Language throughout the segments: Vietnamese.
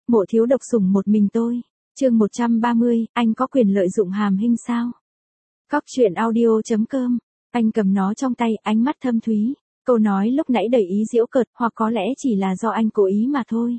Mộ thiếu độc sủng một mình tôi. Chương 130, anh có quyền lợi dụng Hàm Hinh sao? Cóc truyện audio.com. Anh cầm nó trong tay, ánh mắt thâm thúy. Câu nói lúc nãy đầy ý giễu cợt, hoặc có lẽ chỉ là do anh cố ý mà thôi.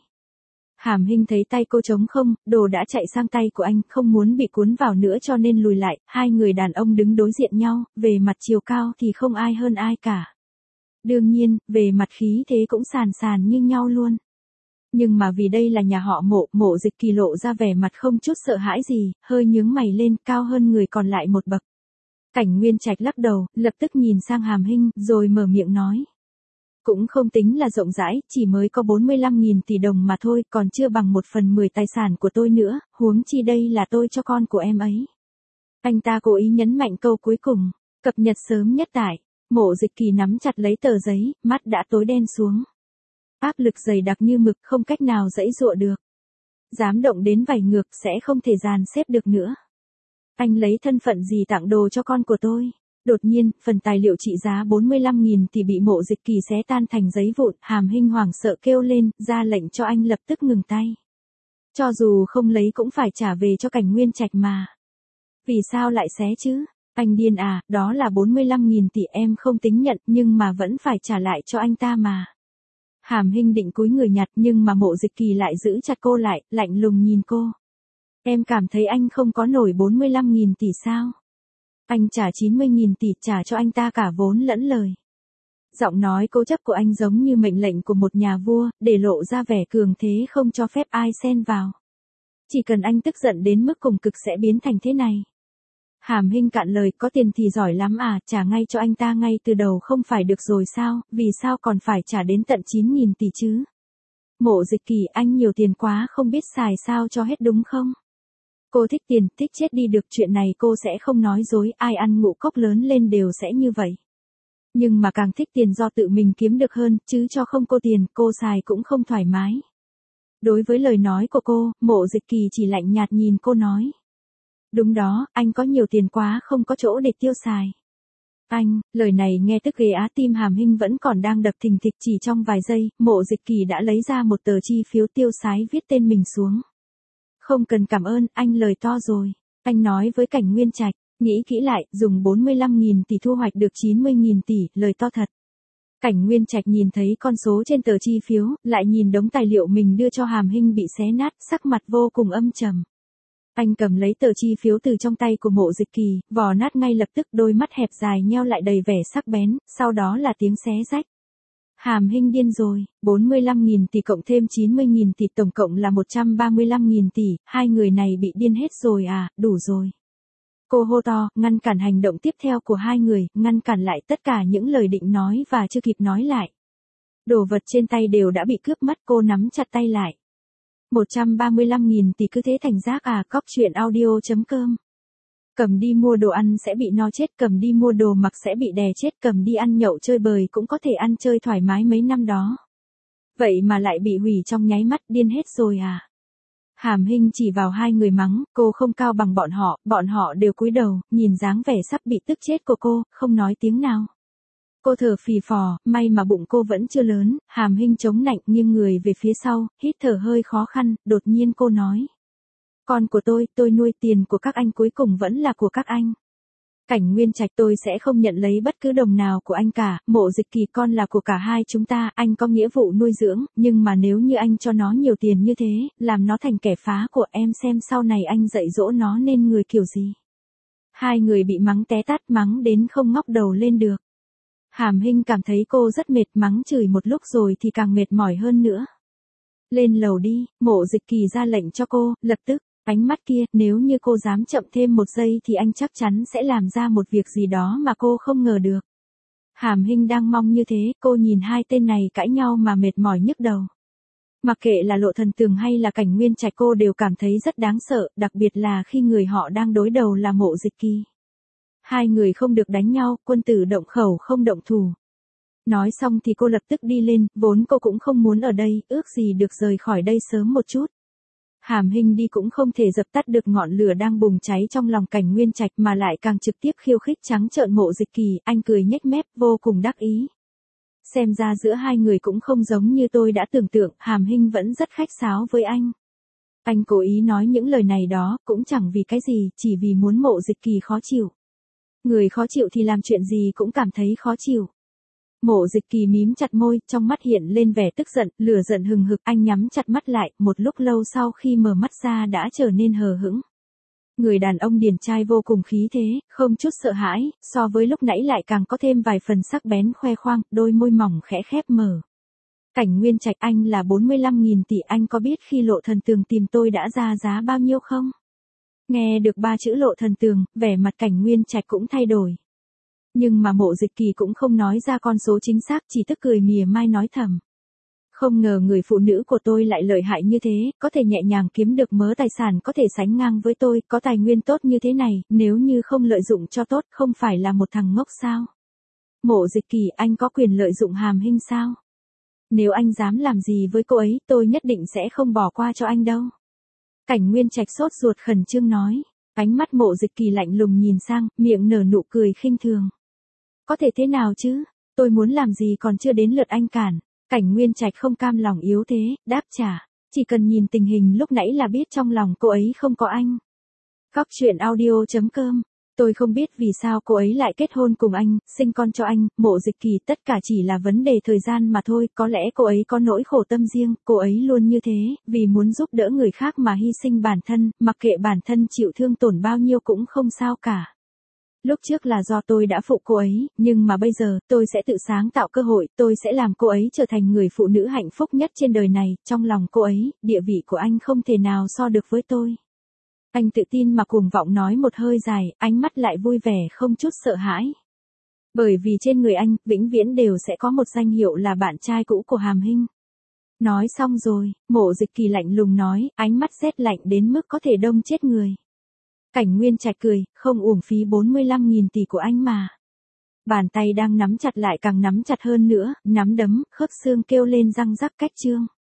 Hàm Hinh thấy tay cô trống không, đồ đã chạy sang tay của anh, không muốn bị cuốn vào nữa cho nên lùi lại. Hai người đàn ông đứng đối diện nhau, về mặt chiều cao thì không ai hơn ai cả. Đương nhiên, về mặt khí thế cũng sàn sàn như nhau luôn. Nhưng mà vì đây là nhà họ Mộ, Mộ Dịch Kỳ lộ ra vẻ mặt không chút sợ hãi gì, hơi nhướng mày lên, cao hơn người còn lại một bậc. Cảnh Nguyên Trạch lắc đầu, lập tức nhìn sang Hàm Hinh, rồi mở miệng nói. Cũng không tính là rộng rãi, chỉ mới có 45.000 tỷ đồng mà thôi, còn chưa bằng 1/10 tài sản của tôi nữa, huống chi đây là tôi cho con của em ấy. Anh ta cố ý nhấn mạnh câu cuối cùng, cập nhật sớm nhất tại. Mộ Dịch Kỳ nắm chặt lấy tờ giấy, mắt đã tối đen xuống. Áp lực dày đặc như mực, không cách nào giãy giụa được. Dám động đến vảy ngược sẽ không thể dàn xếp được nữa. Anh lấy thân phận gì tặng đồ cho con của tôi? Đột nhiên, phần tài liệu trị giá 45.000 tỷ bị Mộ Dịch Kỳ xé tan thành giấy vụn. Hàm Hinh hoảng sợ kêu lên, ra lệnh cho anh lập tức ngừng tay. Cho dù không lấy cũng phải trả về cho Cảnh Nguyên Trạch mà. Vì sao lại xé chứ? Anh điên à, đó là 45.000 tỷ em không tính nhận nhưng mà vẫn phải trả lại cho anh ta mà. Hàm Hinh định cúi người nhặt nhưng mà Mộ Dịch Kỳ lại giữ chặt cô lại, lạnh lùng nhìn cô. Em cảm thấy anh không có nổi 45.000 tỷ sao? Anh trả 90.000 tỷ, trả cho anh ta cả vốn lẫn lời. Giọng nói cố chấp của anh giống như mệnh lệnh của một nhà vua, để lộ ra vẻ cường thế không cho phép ai xen vào. Chỉ cần anh tức giận đến mức cùng cực sẽ biến thành thế này. Hàm Hinh cạn lời, có tiền thì giỏi lắm à, trả ngay cho anh ta ngay từ đầu không phải được rồi sao, vì sao còn phải trả đến tận 9.000 tỷ chứ? Mộ Dịch Kỳ, anh nhiều tiền quá không biết xài sao cho hết đúng không? Cô thích tiền, thích chết đi được, chuyện này cô sẽ không nói dối, ai ăn ngũ cốc lớn lên đều sẽ như vậy. Nhưng mà càng thích tiền do tự mình kiếm được hơn, chứ cho không cô tiền, cô xài cũng không thoải mái. Đối với lời nói của cô, Mộ Dịch Kỳ chỉ lạnh nhạt nhìn cô nói. Đúng đó, anh có nhiều tiền quá không có chỗ để tiêu xài. Anh, lời này nghe tức ghê á, tim Hàm Hinh vẫn còn đang đập thình thịch, chỉ trong vài giây, Mộ Dịch Kỳ đã lấy ra một tờ chi phiếu tiêu xái viết tên mình xuống. Không cần cảm ơn, anh lời to rồi. Anh nói với Cảnh Nguyên Trạch, nghĩ kỹ lại, dùng 45.000 tỷ thu hoạch được 90.000 tỷ, lời to thật. Cảnh Nguyên Trạch nhìn thấy con số trên tờ chi phiếu, lại nhìn đống tài liệu mình đưa cho Hàm Hinh bị xé nát, sắc mặt vô cùng âm trầm. Anh cầm lấy tờ chi phiếu từ trong tay của Mộ Dịch Kỳ, vò nát ngay lập tức, đôi mắt hẹp dài nheo lại đầy vẻ sắc bén, sau đó là tiếng xé rách. Hàm Hinh điên rồi, 45.000 tỷ cộng thêm 90.000 tỷ tổng cộng là 135.000 tỷ, hai người này bị điên hết rồi à, đủ rồi. Cô hô to, ngăn cản hành động tiếp theo của hai người, ngăn cản lại tất cả những lời định nói và chưa kịp nói lại. Đồ vật trên tay đều đã bị cướp mất, cô nắm chặt tay lại. 135.000 tỷ cứ thế thành rác à, cóc truyện audio.com. Cầm đi mua đồ ăn sẽ bị no chết, cầm đi mua đồ mặc sẽ bị đè chết, cầm đi ăn nhậu chơi bời cũng có thể ăn chơi thoải mái mấy năm đó. Vậy mà lại bị hủy trong nháy mắt, điên hết rồi à. Hàm Hinh chỉ vào hai người mắng, cô không cao bằng bọn họ đều cúi đầu, nhìn dáng vẻ sắp bị tức chết của cô, không nói tiếng nào. Cô thở phì phò, may mà bụng cô vẫn chưa lớn, Hàm Hinh chống nạnh nghiêng người về phía sau, hít thở hơi khó khăn, đột nhiên cô nói. Con của tôi nuôi, tiền của các anh cuối cùng vẫn là của các anh. Cảnh Nguyên Trạch, tôi sẽ không nhận lấy bất cứ đồng nào của anh cả, Mộ Dịch Kỳ, con là của cả hai chúng ta, anh có nghĩa vụ nuôi dưỡng, nhưng mà nếu như anh cho nó nhiều tiền như thế, làm nó thành kẻ phá của em xem sau này anh dạy dỗ nó nên người kiểu gì. Hai người bị mắng té tát, mắng đến không ngóc đầu lên được. Hàm Hinh cảm thấy cô rất mệt, mắng chửi một lúc rồi thì càng mệt mỏi hơn nữa. Lên lầu đi, Mộ Dịch Kỳ ra lệnh cho cô, lập tức. Ánh mắt kia, nếu như cô dám chậm thêm một giây thì anh chắc chắn sẽ làm ra một việc gì đó mà cô không ngờ được. Hàm Hinh đang mong như thế, cô nhìn hai tên này cãi nhau mà mệt mỏi nhức đầu. Mặc kệ là Lộ Thần Tường hay là Cảnh Nguyên Trạch, cô đều cảm thấy rất đáng sợ, đặc biệt là khi người họ đang đối đầu là Mộ Dịch Kỳ. Hai người không được đánh nhau, quân tử động khẩu không động thủ. Nói xong thì cô lập tức đi lên, vốn cô cũng không muốn ở đây, ước gì được rời khỏi đây sớm một chút. Hàm Hinh đi cũng không thể dập tắt được ngọn lửa đang bùng cháy trong lòng Cảnh Nguyên Trạch mà lại càng trực tiếp khiêu khích trắng trợn Mộ Dịch Kỳ, anh cười nhếch mép vô cùng đắc ý. Xem ra giữa hai người cũng không giống như tôi đã tưởng tượng, Hàm Hinh vẫn rất khách sáo với anh. Anh cố ý nói những lời này đó, cũng chẳng vì cái gì, chỉ vì muốn Mộ Dịch Kỳ khó chịu. Người khó chịu thì làm chuyện gì cũng cảm thấy khó chịu. Mộ Dịch Kỳ mím chặt môi, trong mắt hiện lên vẻ tức giận, lửa giận hừng hực, anh nhắm chặt mắt lại, một lúc lâu sau khi mở mắt ra đã trở nên hờ hững. Người đàn ông điển trai vô cùng khí thế, không chút sợ hãi, so với lúc nãy lại càng có thêm vài phần sắc bén khoe khoang, đôi môi mỏng khẽ khép mở. Cảnh Nguyên Trạch, anh là 45.000 tỷ, anh có biết khi Lộ Thần Tường tìm tôi đã ra giá bao nhiêu không? Nghe được 3 chữ Lộ Thần Tường, vẻ mặt Cảnh Nguyên Trạch cũng thay đổi. Nhưng mà Mộ Dịch Kỳ cũng không nói ra con số chính xác, chỉ tức cười mỉa mai nói thầm. Không ngờ người phụ nữ của tôi lại lợi hại như thế, có thể nhẹ nhàng kiếm được mớ tài sản có thể sánh ngang với tôi, có tài nguyên tốt như thế này, nếu như không lợi dụng cho tốt, không phải là một thằng ngốc sao? Mộ Dịch Kỳ, anh có quyền lợi dụng hàm hinh sao? Nếu anh dám làm gì với cô ấy, tôi nhất định sẽ không bỏ qua cho anh đâu. Cảnh Nguyên Trạch sốt ruột khẩn trương nói. Ánh mắt Mộ Dịch Kỳ lạnh lùng nhìn sang, miệng nở nụ cười khinh thường. Có thể thế nào chứ? Tôi muốn làm gì còn chưa đến lượt anh cản. Cảnh Nguyên Trạch không cam lòng yếu thế, đáp trả. Chỉ cần nhìn tình hình lúc nãy là biết trong lòng cô ấy không có anh. Góc truyện audio.com. Tôi không biết vì sao cô ấy lại kết hôn cùng anh, sinh con cho anh, Mộ Dịch Kỳ, tất cả chỉ là vấn đề thời gian mà thôi, có lẽ cô ấy có nỗi khổ tâm riêng, cô ấy luôn như thế, vì muốn giúp đỡ người khác mà hy sinh bản thân, mặc kệ bản thân chịu thương tổn bao nhiêu cũng không sao cả. Lúc trước là do tôi đã phụ cô ấy, nhưng mà bây giờ, tôi sẽ tự sáng tạo cơ hội, tôi sẽ làm cô ấy trở thành người phụ nữ hạnh phúc nhất trên đời này, trong lòng cô ấy, địa vị của anh không thể nào so được với tôi. Anh tự tin mà cuồng vọng nói một hơi dài, ánh mắt lại vui vẻ không chút sợ hãi. Bởi vì trên người anh, vĩnh viễn đều sẽ có một danh hiệu là bạn trai cũ của Hàm Hinh. Nói xong rồi, Mộ Dịch Kỳ lạnh lùng nói, ánh mắt rét lạnh đến mức có thể đông chết người. Cảnh Nguyên Trạch cười, không uổng phí 45.000 tỷ của anh mà. Bàn tay đang nắm chặt lại càng nắm chặt hơn nữa, nắm đấm, khớp xương kêu lên răng rắc cách trương.